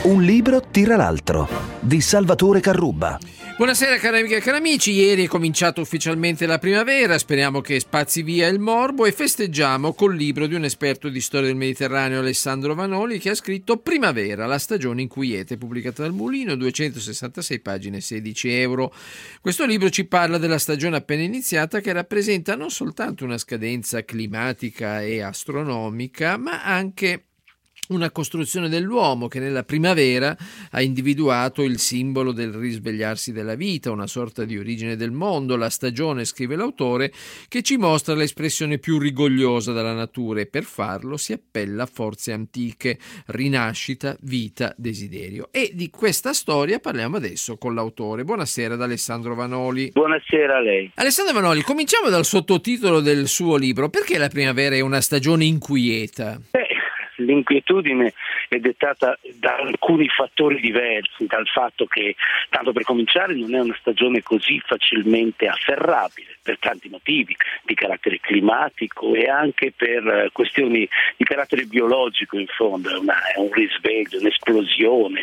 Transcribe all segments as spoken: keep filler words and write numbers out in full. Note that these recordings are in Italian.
Un libro tira l'altro, di Salvatore Carrubba. Buonasera cari amiche e cari amici, ieri è cominciata ufficialmente la primavera, speriamo che spazzi via il morbo e festeggiamo col libro di un esperto di storia del Mediterraneo, Alessandro Vanoli, che ha scritto Primavera, la stagione inquieta, pubblicata dal Mulino, duecentosessantasei pagine, sedici euro. Questo libro ci parla della stagione appena iniziata, che rappresenta non soltanto una scadenza climatica e astronomica, ma anche una costruzione dell'uomo che nella primavera ha individuato il simbolo del risvegliarsi della vita, una sorta di origine del mondo. La stagione, scrive l'autore, che ci mostra l'espressione più rigogliosa della natura e per farlo si appella a forze antiche, rinascita, vita, desiderio. E di questa storia parliamo adesso con l'autore. Buonasera ad Alessandro Vanoli. Buonasera a lei. Alessandro Vanoli, cominciamo dal sottotitolo del suo libro. Perché la primavera è una stagione inquieta? Beh, l'inquietudine è dettata da alcuni fattori diversi, dal fatto che, tanto per cominciare, non è una stagione così facilmente afferrabile, per tanti motivi, di carattere climatico e anche per questioni di carattere biologico, in fondo, è, una, è un risveglio, un'esplosione,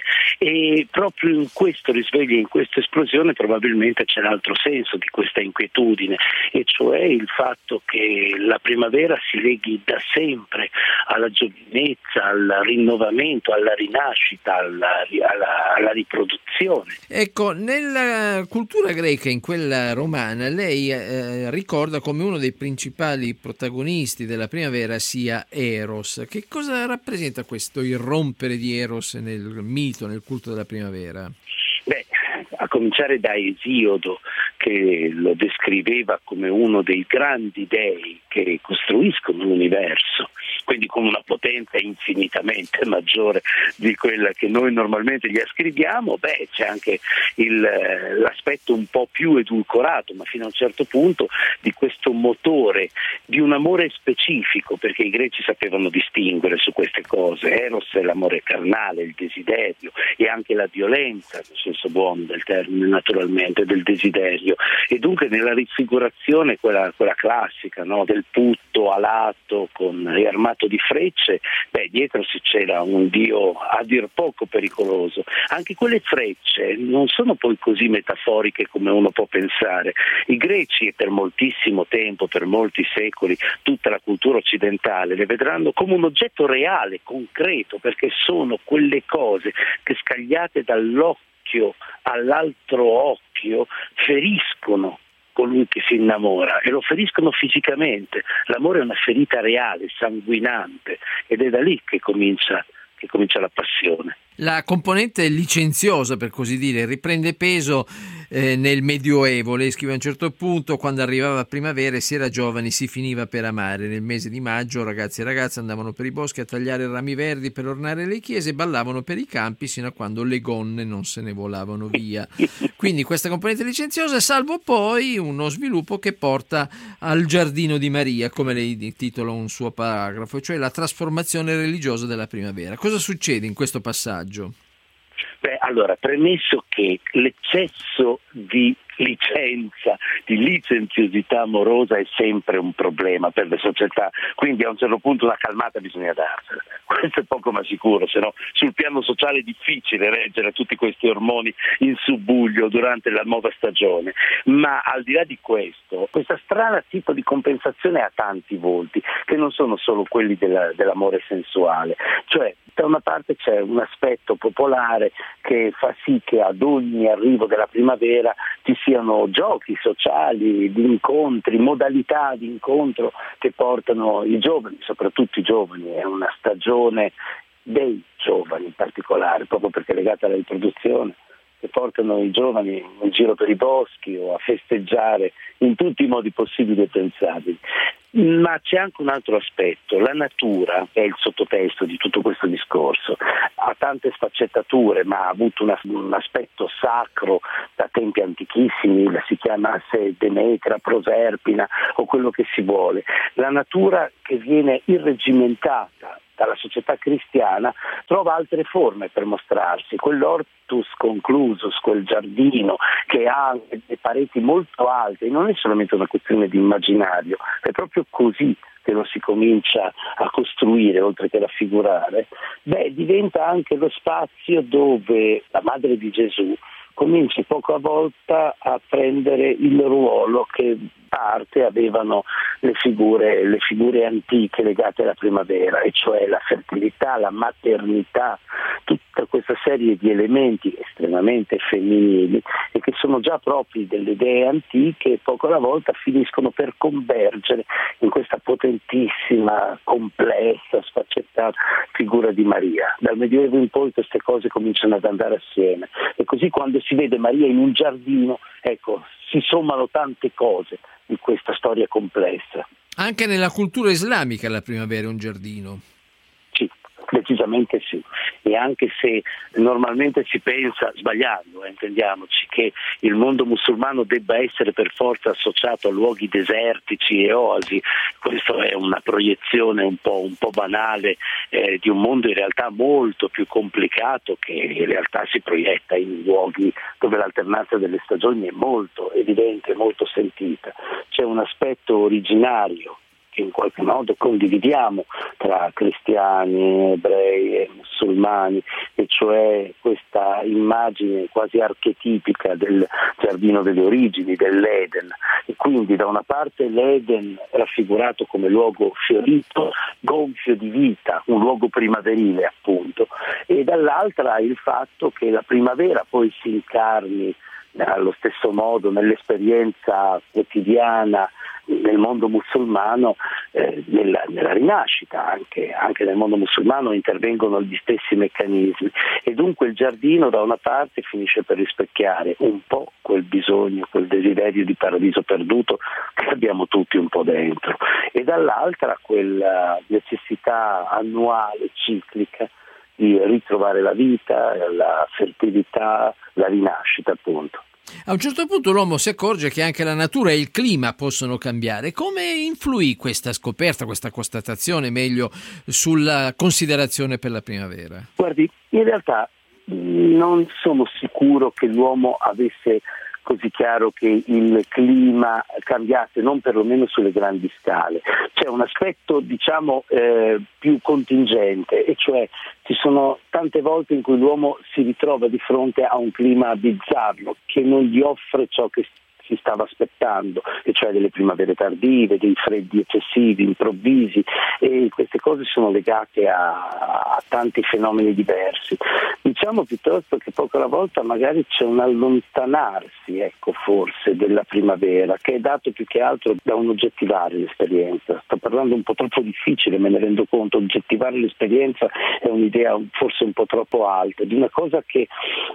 e proprio in questo risveglio, in questa esplosione, probabilmente c'è l'altro senso di questa inquietudine, e cioè il fatto che la primavera si leghi da sempre alla giovinezza, al rinnovamento, alla rinascita, alla, alla, alla riproduzione. Ecco, nella cultura greca, in quella romana, lei eh, ricorda come uno dei principali protagonisti della primavera sia Eros. Che cosa rappresenta questo irrompere di Eros nel mito, nel culto della primavera? Beh, a cominciare da Esiodo, che lo descriveva come uno dei grandi dei che costruiscono l'universo, quindi con una potenza infinitamente maggiore di quella che noi normalmente gli ascriviamo. Beh, c'è anche il, l'aspetto un po' più edulcorato, ma fino a un certo punto, di questo motore, di un amore specifico, perché i greci sapevano distinguere su queste cose. Eros è l'amore carnale, il desiderio, e anche la violenza, nel senso buono del termine, naturalmente, del desiderio. E dunque nella raffigurazione, quella, quella classica, no, del putto alato con e armato di frecce, beh, dietro c'era un dio a dir poco pericoloso. Anche quelle frecce non sono poi così metaforiche come uno può pensare. I greci, e per moltissimo tempo, per molti secoli, tutta la cultura occidentale le vedranno come un oggetto reale, concreto, perché sono quelle cose che, scagliate dall'occhio all'altro occhio, feriscono colui che si innamora, e lo feriscono fisicamente. L'amore è una ferita reale, sanguinante, ed è da lì che comincia, che comincia la passione. La componente licenziosa, per così dire, riprende peso eh, nel Medioevo. Lei scrive a un certo punto: quando arrivava primavera e si era giovani si finiva per amare. Nel mese di maggio ragazzi e ragazze andavano per i boschi a tagliare rami verdi per ornare le chiese e ballavano per i campi sino a quando le gonne non se ne volavano via. Quindi questa componente licenziosa, salvo poi uno sviluppo che porta al giardino di Maria, come lei titola un suo paragrafo, cioè la trasformazione religiosa della primavera. Cosa succede in questo passaggio? Beh, allora, premesso che l'eccesso di licenza, di licenziosità amorosa è sempre un problema per le società, quindi a un certo punto una calmata bisogna darsela. Questo è poco ma sicuro, se no sul piano sociale è difficile reggere tutti questi ormoni in subbuglio durante la nuova stagione. Ma al di là di questo, questa strana tipo di compensazione ha tanti volti, che non sono solo quelli della, dell'amore sensuale. Cioè, da una parte c'è un aspetto popolare che fa sì che ad ogni arrivo della primavera ci siano giochi sociali, di incontri, modalità di incontro che portano i giovani, soprattutto i giovani. È una stagione dei giovani in particolare, proprio perché è legata alla riproduzione, che portano i giovani in giro per i boschi o a festeggiare in tutti i modi possibili e pensabili. Ma c'è anche un altro aspetto: la natura è il sottotesto di tutto questo discorso, ha tante sfaccettature, ma ha avuto una, un aspetto sacro da tempi antichissimi, la si chiamasse Demetra, Proserpina o quello che si vuole. La natura, che viene irreggimentata dalla società cristiana, trova altre forme per mostrarsi. Quell'ortus conclusus, quel giardino che ha le pareti molto alte, non è solamente una questione di immaginario, è proprio così che lo si comincia a costruire oltre che raffigurare, beh, diventa anche lo spazio dove la Madre di Gesù comincia poco a volta a prendere il ruolo che parte avevano le figure, le figure antiche legate alla primavera, e cioè la fertilità, la maternità, tutta questa serie di elementi estremamente femminili e che sono già propri delle idee antiche e poco alla volta finiscono per convergere in questa potentissima, complessa, sfaccettata figura di Maria. Dal Medioevo in poi queste cose cominciano ad andare assieme, e così quando si vede Maria in un giardino, ecco, si sommano tante cose di questa storia complessa. Anche nella cultura islamica la primavera è un giardino. Sì, decisamente sì. E anche se normalmente si pensa, sbagliando, eh, intendiamoci, che il mondo musulmano debba essere per forza associato a luoghi desertici e oasi, questa è una proiezione un po', un po' banale eh, di un mondo in realtà molto più complicato, che in realtà si proietta in luoghi dove l'alternanza delle stagioni è molto evidente, molto sentita. C'è un aspetto originario che in qualche modo condividiamo tra cristiani, ebrei e musulmani, e cioè questa immagine quasi archetipica del giardino delle origini, dell'Eden, e quindi da una parte l'Eden raffigurato come luogo fiorito, gonfio di vita, un luogo primaverile appunto, e dall'altra il fatto che la primavera poi si incarni allo stesso modo nell'esperienza quotidiana nel mondo musulmano, eh, nella, nella rinascita anche, anche nel mondo musulmano intervengono gli stessi meccanismi, e dunque il giardino da una parte finisce per rispecchiare un po' quel bisogno, quel desiderio di paradiso perduto che abbiamo tutti un po' dentro, e dall'altra quella necessità annuale, ciclica, di ritrovare la vita, la fertilità, la rinascita appunto. A un certo punto l'uomo si accorge che anche la natura e il clima possono cambiare. Come influì questa scoperta, questa constatazione meglio, sulla considerazione per la primavera? Guardi, in realtà non sono sicuro che l'uomo avesse così chiaro che il clima cambiasse, non perlomeno sulle grandi scale. C'è un aspetto, diciamo, eh, più contingente, e cioè ci sono tante volte in cui l'uomo si ritrova di fronte a un clima bizzarro che non gli offre ciò che si stava aspettando, e cioè delle primavere tardive, dei freddi eccessivi, improvvisi, e queste cose sono legate a, a tanti fenomeni diversi. Diciamo piuttosto che poco alla volta magari c'è un allontanarsi, ecco, forse della primavera, che è dato più che altro da un oggettivare l'esperienza. Sto parlando un po' troppo difficile, me ne rendo conto. Oggettivare l'esperienza è un'idea forse un po' troppo alta, di una cosa che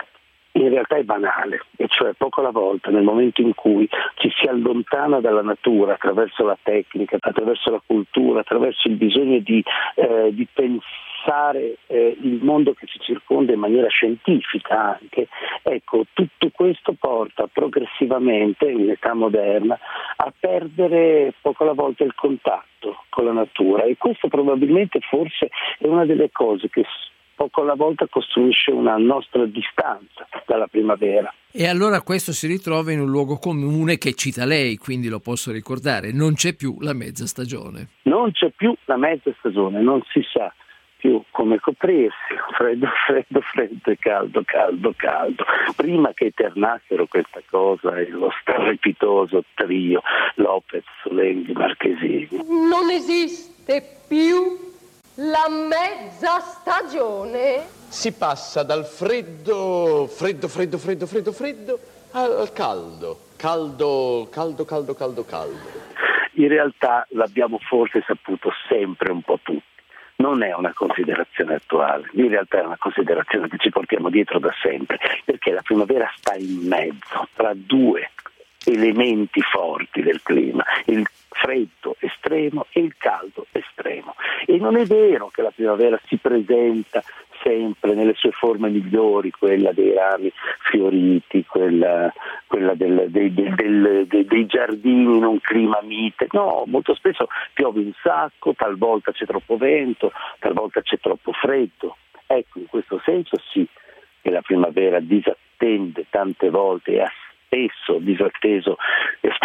in realtà è banale, e cioè poco alla volta nel momento in cui ci si allontana dalla natura attraverso la tecnica, attraverso la cultura, attraverso il bisogno di, eh, di pensare eh, il mondo che ci circonda in maniera scientifica anche, ecco, tutto questo porta progressivamente in età moderna a perdere poco alla volta il contatto con la natura, e questo probabilmente forse è una delle cose che poco alla volta costruisce una nostra distanza dalla primavera. E allora questo si ritrova in un luogo comune che cita lei, quindi lo posso ricordare: non c'è più la mezza stagione. Non c'è più la mezza stagione, non si sa più come coprirsi, freddo, freddo, freddo e caldo, caldo, caldo. Prima che eternassero questa cosa e lo strepitoso trio Lopez, Lenghi, Marchesini. Non esiste più la mezza stagione? Si passa dal freddo, freddo, freddo, freddo, freddo, freddo, al caldo, caldo, caldo, caldo, caldo, caldo. In realtà l'abbiamo forse saputo sempre un po' tutti. Non è una considerazione attuale, in realtà è una considerazione che ci portiamo dietro da sempre, perché la primavera sta in mezzo tra due elementi forti del clima, il freddo estremo e il caldo estremo. E non è vero che la primavera si presenta sempre nelle sue forme migliori, quella dei rami fioriti, quella, quella del, dei, del, del, dei, dei giardini in un clima mite. No, molto spesso piove un sacco, talvolta c'è troppo vento, talvolta c'è troppo freddo. Ecco, in questo senso sì, che la primavera disattende tante volte e ha spesso disatteso le aspettative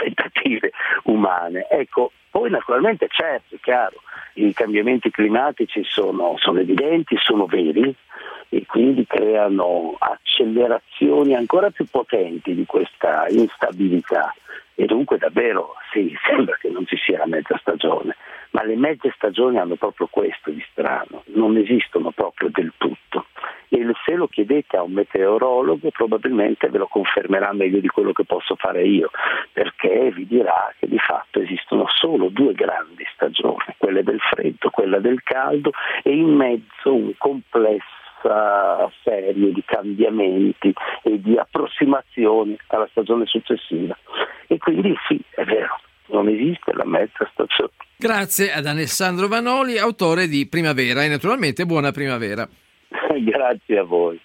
iniziative umane. Ecco, poi naturalmente certo, è chiaro, i cambiamenti climatici sono, sono evidenti, sono veri e quindi creano accelerazioni ancora più potenti di questa instabilità e dunque davvero sì, sembra che non ci sia la mezza stagione, ma le mezze stagioni hanno proprio questo di strano, non esistono proprio del tutto. E se lo chiedete a un meteorologo probabilmente ve lo confermerà meglio di quello che posso fare io, perché vi dirà che di fatto esistono solo due grandi stagioni, quelle del freddo, quella del caldo e in mezzo un complessa serie di cambiamenti e di approssimazioni alla stagione successiva. E quindi sì, è vero, non esiste la mezza stagione. Grazie ad Alessandro Vanoli, autore di Primavera, e naturalmente buona primavera. Grazie a voi.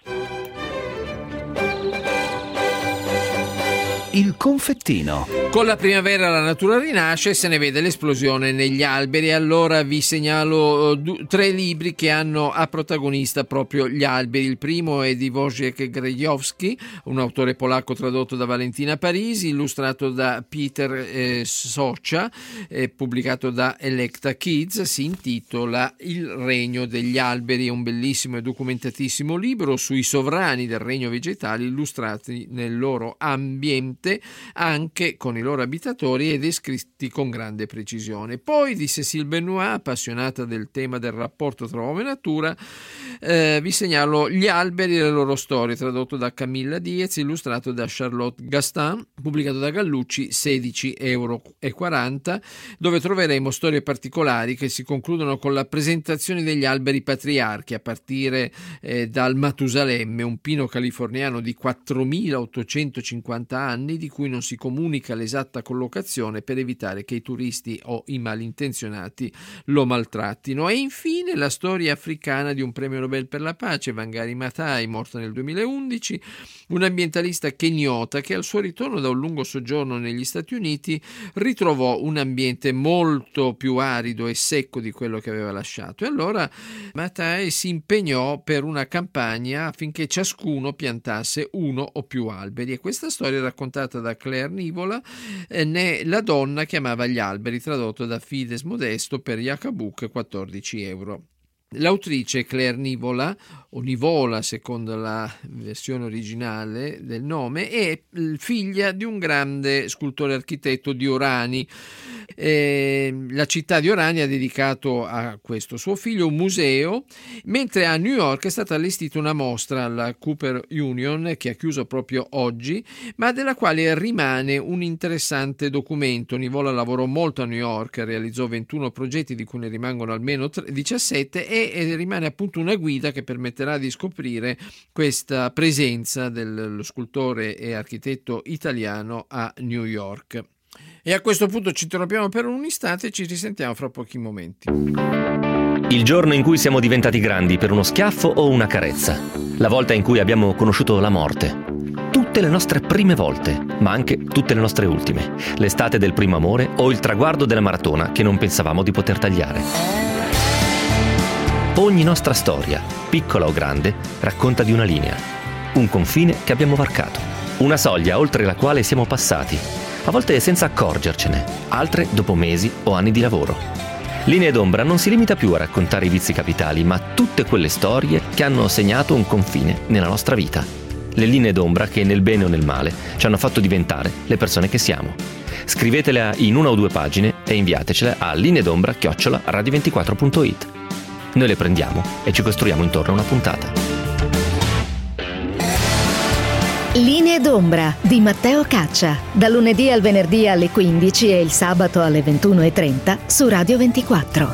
Il confettino. Con la primavera la natura rinasce e se ne vede l'esplosione negli alberi. Allora vi segnalo du- tre libri che hanno a protagonista proprio gli alberi. Il primo è di Wojciech Grejowski, un autore polacco tradotto da Valentina Parisi, illustrato da Peter eh, Socia, eh, pubblicato da Electa Kids. Si intitola Il regno degli alberi. È un bellissimo e documentatissimo libro sui sovrani del regno vegetale, illustrati nel loro ambiente, anche con i loro abitatori e descritti con grande precisione. Poi di Cécile Benoît, appassionata del tema del rapporto tra uomo e natura, eh, vi segnalo Gli alberi e le loro storie, tradotto da Camilla Diez, illustrato da Charlotte Gastin, pubblicato da Gallucci, sedici euro e quaranta, dove troveremo storie particolari che si concludono con la presentazione degli alberi patriarchi, a partire eh, dal Matusalemme, un pino californiano di quattromilaottocentocinquanta anni, di cui non si comunica l'esatta collocazione per evitare che i turisti o i malintenzionati lo maltrattino. E infine la storia africana di un premio Nobel per la pace, Wangari Maathai, morta nel duemilaundici, un ambientalista keniota che al suo ritorno da un lungo soggiorno negli Stati Uniti ritrovò un ambiente molto più arido e secco di quello che aveva lasciato. E allora Maathai si impegnò per una campagna affinché ciascuno piantasse uno o più alberi, e questa storia è raccontata da Claire Nivola, eh, ne La donna che amava gli alberi, tradotto da Fides Modesto per Yacabook, quattordici euro. L'autrice Claire Nivola, o Nivola secondo la versione originale del nome, è figlia di un grande scultore architetto di Orani. Eh, la città di Orani ha dedicato a questo suo figlio un museo, mentre a New York è stata allestita una mostra alla Cooper Union, che ha chiuso proprio oggi, ma della quale rimane un interessante documento. Nivola lavorò molto a New York, realizzò ventuno progetti di cui ne rimangono almeno diciassette, e e rimane appunto una guida che permetterà di scoprire questa presenza dello scultore e architetto italiano a New York. E a questo punto ci interrompiamo per un istante e ci risentiamo fra pochi momenti. Il giorno in cui siamo diventati grandi per uno schiaffo o una carezza, la volta in cui abbiamo conosciuto la morte, tutte le nostre prime volte, ma anche tutte le nostre ultime, l'estate del primo amore o il traguardo della maratona che non pensavamo di poter tagliare. Ogni nostra storia, piccola o grande, racconta di una linea, un confine che abbiamo varcato, una soglia oltre la quale siamo passati, a volte senza accorgercene, altre dopo mesi o anni di lavoro. Linee d'ombra non si limita più a raccontare i vizi capitali, ma tutte quelle storie che hanno segnato un confine nella nostra vita. Le linee d'ombra che nel bene o nel male ci hanno fatto diventare le persone che siamo. Scrivetele in una o due pagine e inviatecele a lineedombra chiocciola radio ventiquattro punto it. Noi le prendiamo e ci costruiamo intorno a una puntata. Linee d'ombra di Matteo Caccia, da lunedì al venerdì alle quindici e il sabato alle ventuno e trenta su Radio ventiquattro.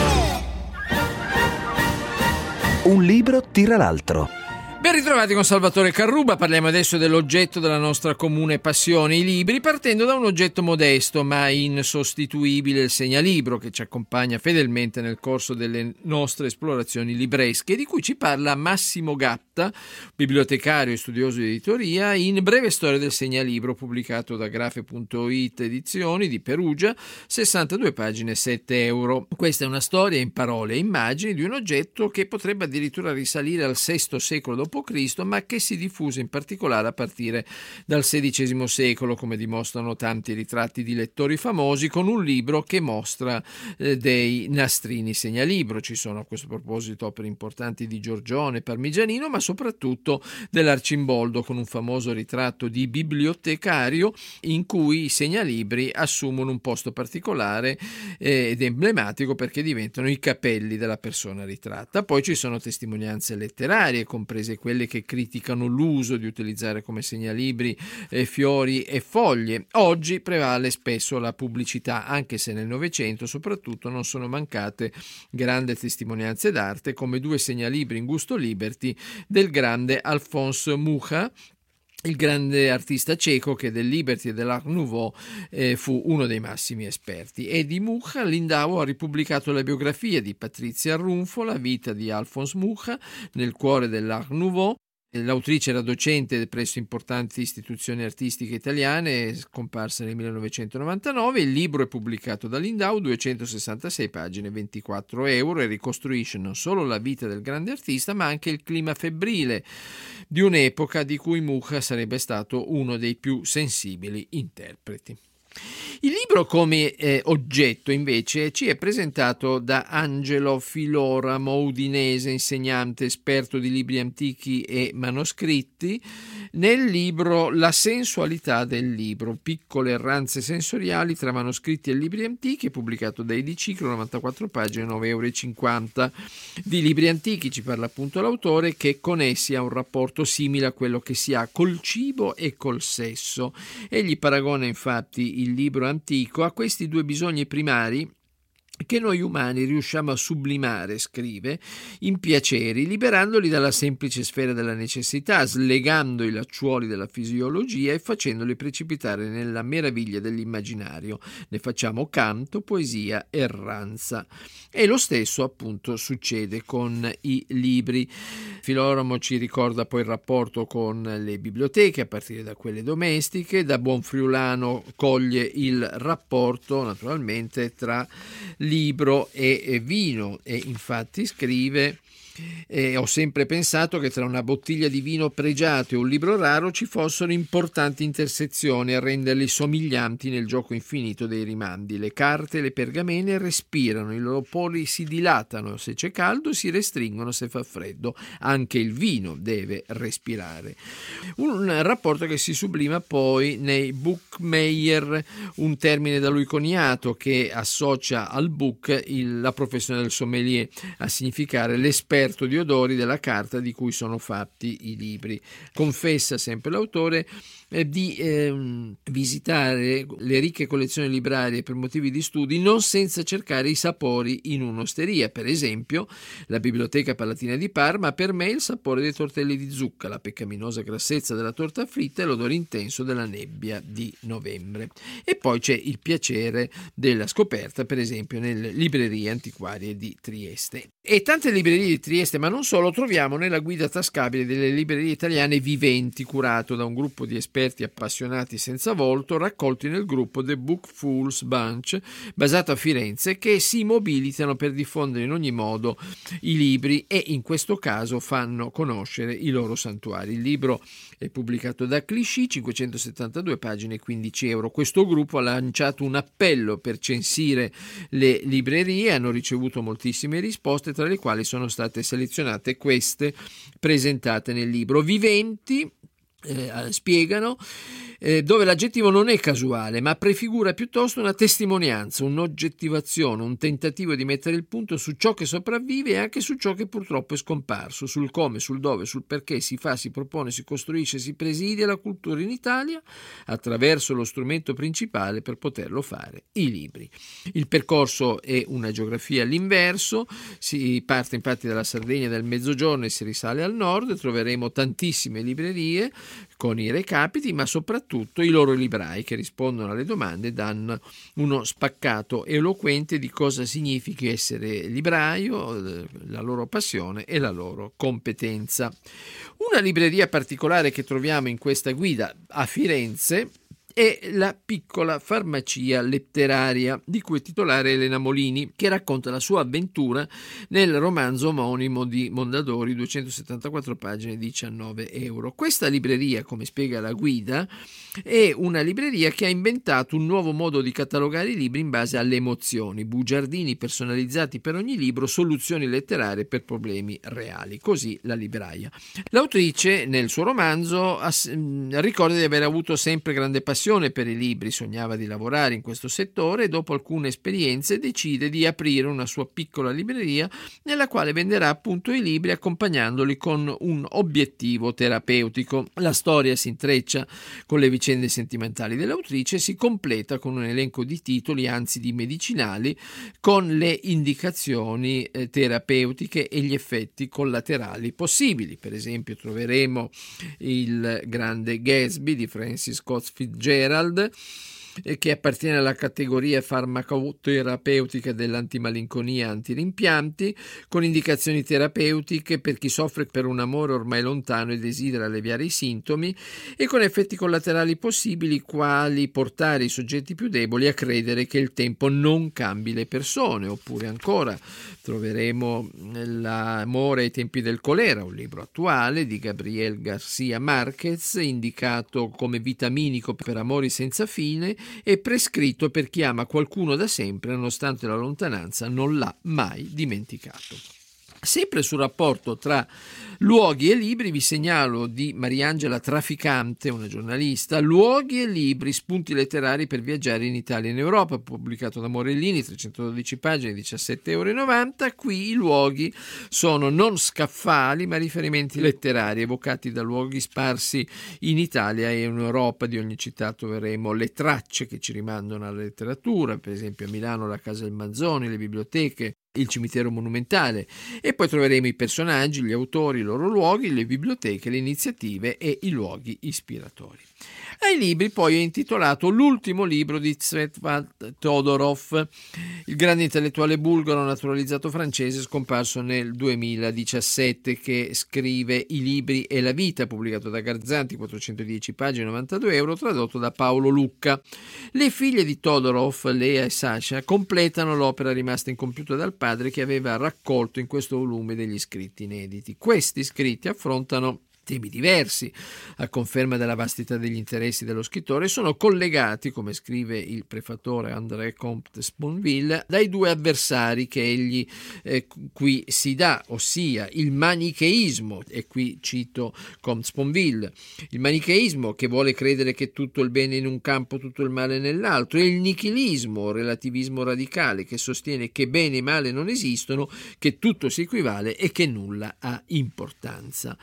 Un libro tira l'altro. Ben ritrovati con Salvatore Carruba. Parliamo adesso dell'oggetto della nostra comune passione, i libri, partendo da un oggetto modesto ma insostituibile, il segnalibro, che ci accompagna fedelmente nel corso delle nostre esplorazioni libresche, di cui ci parla Massimo Gatta, bibliotecario e studioso di editoria, in Breve storia del segnalibro, pubblicato da Grafe punto it edizioni di Perugia, sessantadue pagine, sette euro. Questa è una storia in parole e immagini di un oggetto che potrebbe addirittura risalire al sesto secolo dopo dopo Cristo, ma che si diffuse in particolare a partire dal sedicesimo secolo, come dimostrano tanti ritratti di lettori famosi, con un libro che mostra eh, dei nastrini segnalibro. Ci sono a questo proposito opere importanti di Giorgione, Parmigianino, ma soprattutto dell'Arcimboldo, con un famoso ritratto di bibliotecario in cui i segnalibri assumono un posto particolare eh, ed emblematico, perché diventano i capelli della persona ritratta. Poi ci sono testimonianze letterarie, comprese quelle che criticano l'uso di utilizzare come segnalibri eh, fiori e foglie. Oggi prevale spesso la pubblicità, anche se nel Novecento soprattutto non sono mancate grandi testimonianze d'arte, come due segnalibri in gusto liberty del grande Alphonse Mucha, il grande artista ceco che del Liberty e dell'Art Nouveau eh, fu uno dei massimi esperti. E di Mucha Lindau ha ripubblicato la biografia di Patrizia Runfo, La vita di Alphonse Mucha, nel cuore dell'Art Nouveau. L'autrice era docente presso importanti istituzioni artistiche italiane, scomparsa nel millenovecentonovantanove. Il libro è pubblicato da Lindau, duecentosessantasei pagine, ventiquattro euro, e ricostruisce non solo la vita del grande artista, ma anche il clima febbrile di un'epoca di cui Mucha sarebbe stato uno dei più sensibili interpreti. Il libro come eh, oggetto invece ci è presentato da Angelo Filoramo, udinese, insegnante esperto di libri antichi e manoscritti, nel libro La sensualità del libro, piccole erranze sensoriali tra manoscritti e libri antichi, pubblicato da Ediciclo, novantaquattro pagine, nove euro e cinquanta. Di libri antichi ci parla appunto l'autore, che con essi ha un rapporto simile a quello che si ha col cibo e col sesso. Egli paragona infatti il libro antico a questi due bisogni primari che noi umani riusciamo a sublimare, scrive, in piaceri, liberandoli dalla semplice sfera della necessità, slegando i lacciuoli della fisiologia e facendoli precipitare nella meraviglia dell'immaginario. Ne facciamo canto, poesia, erranza. E lo stesso appunto succede con i libri. Filoramo ci ricorda poi il rapporto con le biblioteche, a partire da quelle domestiche. Da buon friulano coglie il rapporto, naturalmente, tra libro e vino, e infatti scrive: Eh, ho sempre pensato che tra una bottiglia di vino pregiato e un libro raro ci fossero importanti intersezioni a renderli somiglianti nel gioco infinito dei rimandi. Le carte e le pergamene respirano, i loro pori si dilatano se c'è caldo, si restringono se fa freddo. Anche il vino deve respirare. Un rapporto che si sublima poi nei Bookmeyer, un termine da lui coniato che associa al book il, la professione del sommelier, a significare l'esperto di odori della carta di cui sono fatti i libri. Confessa sempre l'autore eh, di eh, visitare le ricche collezioni librarie per motivi di studi, non senza cercare i sapori in un'osteria. Per esempio la Biblioteca Palatina di Parma, per me il sapore dei tortelli di zucca, la peccaminosa grassezza della torta fritta e l'odore intenso della nebbia di novembre. E poi c'è il piacere della scoperta, per esempio nelle librerie antiquarie di Trieste. E tante librerie di Trieste, ma non solo, troviamo nella guida tascabile delle librerie italiane viventi, curato da un gruppo di esperti appassionati senza volto, raccolti nel gruppo The Book Fools Bunch, basato a Firenze, che si mobilitano per diffondere in ogni modo i libri e in questo caso fanno conoscere i loro santuari. Il libro è pubblicato da Clichy, cinquecentosettantadue pagine, quindici euro. Questo gruppo ha lanciato un appello per censire le librerie, hanno ricevuto moltissime risposte, tra le quali sono state selezionate queste presentate nel libro. Viventi, eh, spiegano, eh, dove l'aggettivo non è casuale, ma prefigura piuttosto una testimonianza, un'oggettivazione, un tentativo di mettere il punto su ciò che sopravvive e anche su ciò che purtroppo è scomparso, sul come, sul dove, sul perché si fa, si propone, si costruisce, si presidia la cultura in Italia attraverso lo strumento principale per poterlo fare, i libri. Il percorso è una geografia all'inverso, si parte infatti dalla Sardegna del Mezzogiorno e si risale al nord. Troveremo tantissime librerie con i recapiti, ma soprattutto i loro librai che rispondono alle domande e danno uno spaccato eloquente di cosa significhi essere libraio, la loro passione e la loro competenza. Una libreria particolare che troviamo in questa guida a Firenze e La piccola farmacia letteraria, di cui è titolare Elena Molini, che racconta la sua avventura nel romanzo omonimo di Mondadori, duecentosettantaquattro pagine, diciannove euro. Questa libreria, come spiega la guida, è una libreria che ha inventato un nuovo modo di catalogare i libri in base alle emozioni, bugiardini personalizzati per ogni libro, soluzioni letterarie per problemi reali. Così la libraia. L'autrice nel suo romanzo ricorda di aver avuto sempre grande passione per i libri, sognava di lavorare in questo settore e dopo alcune esperienze decide di aprire una sua piccola libreria nella quale venderà appunto i libri accompagnandoli con un obiettivo terapeutico. La storia si intreccia con le vicende sentimentali dell'autrice e si completa con un elenco di titoli, anzi di medicinali, con le indicazioni eh, terapeutiche e gli effetti collaterali possibili. Per esempio troveremo Il grande Gatsby di Francis Scott Fitzgerald, che appartiene alla categoria farmacoterapeutica dell'antimalinconia antirimpianti, con indicazioni terapeutiche per chi soffre per un amore ormai lontano e desidera alleviare i sintomi, e con effetti collaterali possibili quali portare i soggetti più deboli a credere che il tempo non cambi le persone. Oppure ancora troveremo L'amore ai tempi del colera, un libro attuale di Gabriel García Márquez, indicato come vitaminico per amori senza fine e prescritto per chi ama qualcuno da sempre nonostante la lontananza non l'ha mai dimenticato. Sempre sul rapporto tra luoghi e libri vi segnalo di Mariangela Traficante, una giornalista, Luoghi e libri, spunti letterari per viaggiare in Italia e in Europa, pubblicato da Morellini, trecentododici pagine, diciassette virgola novanta euro. Qui i luoghi sono non scaffali ma riferimenti letterari evocati da luoghi sparsi in Italia e in Europa. Di ogni città troveremo le tracce che ci rimandano alla letteratura, per esempio a Milano la Casa del Manzoni, le biblioteche, il cimitero monumentale, e poi troveremo i personaggi, gli autori, i loro luoghi, le biblioteche, le iniziative e i luoghi ispiratori. Ai libri poi è intitolato l'ultimo libro di Zvetan Todorov, il grande intellettuale bulgaro naturalizzato francese scomparso nel duemiladiciassette, che scrive I libri e la vita, pubblicato da Garzanti, quattrocentodieci pagine, novantadue euro, tradotto da Paolo Lucca. Le figlie di Todorov, Lea e Sasha, completano l'opera rimasta incompiuta dal padre, che aveva raccolto in questo volume degli scritti inediti. Questi scritti affrontano temi diversi, a conferma della vastità degli interessi dello scrittore, sono collegati, come scrive il prefatore André Comte Sponville, dai due avversari che egli eh, qui si dà, ossia il manicheismo, e qui cito Comte Sponville, il manicheismo che vuole credere che tutto il bene in un campo, tutto il male nell'altro, e il nichilismo, o relativismo radicale, che sostiene che bene e male non esistono, che tutto si equivale e che nulla ha importanza.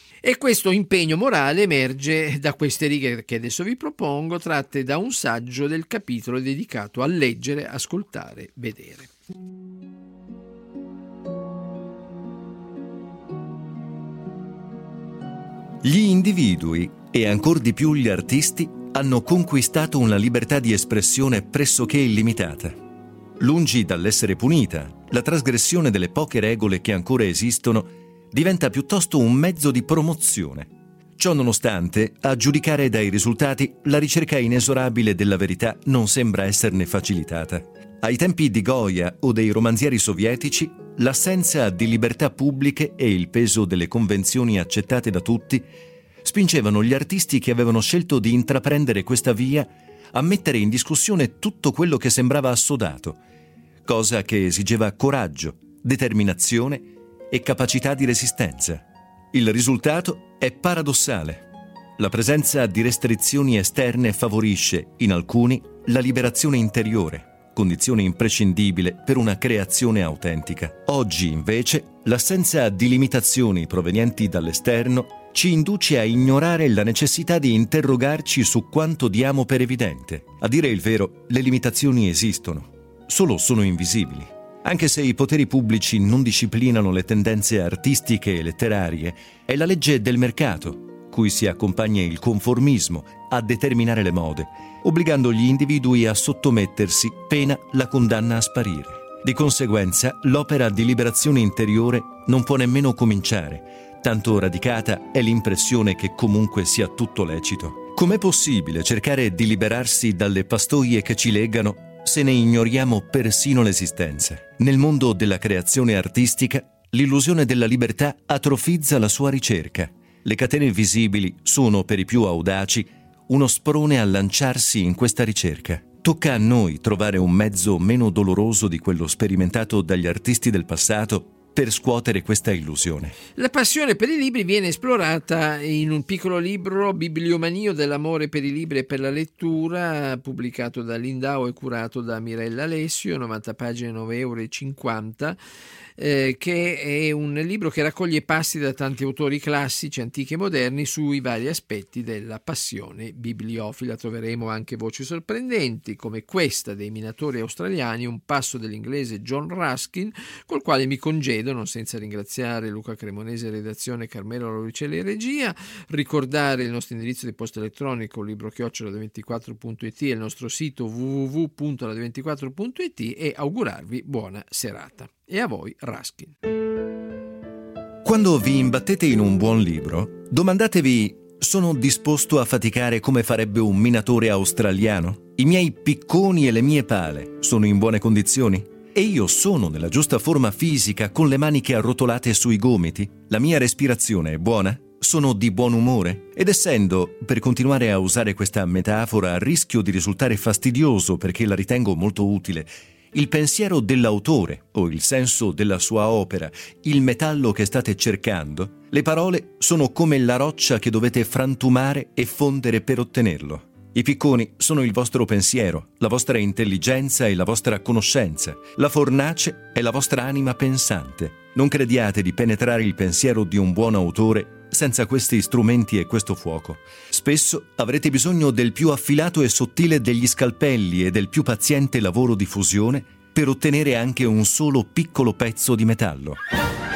E questo impegno morale emerge da queste righe che adesso vi propongo, tratte da un saggio del capitolo dedicato a leggere, ascoltare, vedere. Gli individui, e ancor di più gli artisti, hanno conquistato una libertà di espressione pressoché illimitata. Lungi dall'essere punita, la trasgressione delle poche regole che ancora esistono diventa piuttosto un mezzo di promozione. Ciò nonostante, a giudicare dai risultati, la ricerca inesorabile della verità non sembra esserne facilitata. Ai tempi di Goya o dei romanzieri sovietici, l'assenza di libertà pubbliche e il peso delle convenzioni accettate da tutti spingevano gli artisti che avevano scelto di intraprendere questa via a mettere in discussione tutto quello che sembrava assodato, cosa che esigeva coraggio, determinazione e capacità di resistenza. Il risultato è paradossale. La presenza di restrizioni esterne favorisce, in alcuni, la liberazione interiore, condizione imprescindibile per una creazione autentica. Oggi, invece, l'assenza di limitazioni provenienti dall'esterno ci induce a ignorare la necessità di interrogarci su quanto diamo per evidente. A dire il vero, le limitazioni esistono, solo sono invisibili. Anche se i poteri pubblici non disciplinano le tendenze artistiche e letterarie, è la legge del mercato, cui si accompagna il conformismo, a determinare le mode, obbligando gli individui a sottomettersi pena la condanna a sparire. Di conseguenza, l'opera di liberazione interiore non può nemmeno cominciare, tanto radicata è l'impressione che comunque sia tutto lecito. Com'è possibile cercare di liberarsi dalle pastoie che ci legano se ne ignoriamo persino l'esistenza? Nel mondo della creazione artistica, l'illusione della libertà atrofizza la sua ricerca. Le catene visibili sono, per i più audaci, uno sprone a lanciarsi in questa ricerca. Tocca a noi trovare un mezzo meno doloroso di quello sperimentato dagli artisti del passato per scuotere questa illusione. La passione per i libri viene esplorata in un piccolo libro, Bibliomanio dell'amore per i libri e per la lettura, pubblicato da Lindau e curato da Mirella Alessio, novanta pagine, nove euro e cinquanta, eh, che è un libro che raccoglie passi da tanti autori classici, antichi e moderni, sui vari aspetti della passione bibliofila. Troveremo anche voci sorprendenti, come questa dei minatori australiani, un passo dell'inglese John Ruskin, col quale mi congedo, non senza ringraziare Luca Cremonese, redazione, Carmelo Lauricelli, regia, ricordare il nostro indirizzo di posta elettronico libro chiocciola radio ventiquattro punto it e il nostro sito w w w punto radio ventiquattro punto it e augurarvi buona serata. E a voi Ruskin. Quando vi imbattete in un buon libro, domandatevi: sono disposto a faticare come farebbe un minatore australiano? I miei picconi e le mie pale sono in buone condizioni? E io sono nella giusta forma fisica con le maniche arrotolate sui gomiti? La mia respirazione è buona? Sono di buon umore? Ed essendo, per continuare a usare questa metafora a rischio di risultare fastidioso perché la ritengo molto utile, il pensiero dell'autore o il senso della sua opera, il metallo che state cercando, le parole sono come la roccia che dovete frantumare e fondere per ottenerlo. I picconi sono il vostro pensiero, la vostra intelligenza e la vostra conoscenza. La fornace è la vostra anima pensante. Non crediate di penetrare il pensiero di un buon autore senza questi strumenti e questo fuoco. Spesso avrete bisogno del più affilato e sottile degli scalpelli e del più paziente lavoro di fusione per ottenere anche un solo piccolo pezzo di metallo.